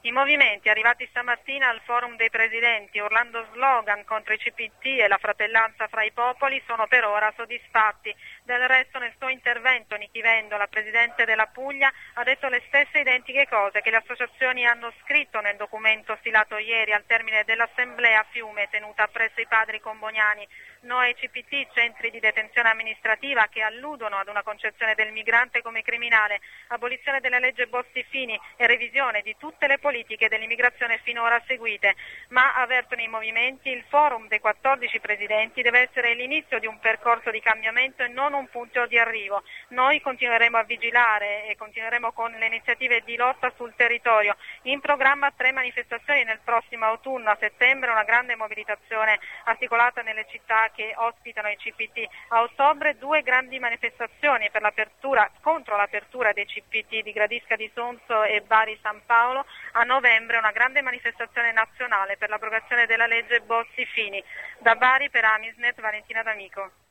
I movimenti arrivati stamattina al forum dei presidenti urlando slogan contro i CPT e la fratellanza fra i popoli sono per ora soddisfatti. Del resto nel suo intervento Nichi Vendola, presidente della Puglia, ha detto le stesse identiche cose che le associazioni hanno scritto nel documento stilato ieri al termine dell'assemblea a Fiume tenuta presso i padri comboniani. No ai CPT, centri di detenzione amministrativa che alludono ad una concezione del migrante come criminale, abolizione della legge Bossi-Fini e revisione di tutte le politiche dell'immigrazione finora seguite, ma avvertono i movimenti il forum dei 14 presidenti deve essere l'inizio di un percorso di cambiamento e non un punto di arrivo. Noi continueremo a vigilare e continueremo con le iniziative di lotta sul territorio. In programma 3 manifestazioni nel prossimo autunno, a settembre una grande mobilitazione articolata nelle città che ospitano i CPT. A ottobre 2 grandi manifestazioni per contro l'apertura dei CPT di Gradisca di Sonzo e Bari San Paolo. A novembre una grande manifestazione nazionale per l'abrogazione della legge Bossi-Fini. Da Bari per Amisnet, Valentina D'Amico.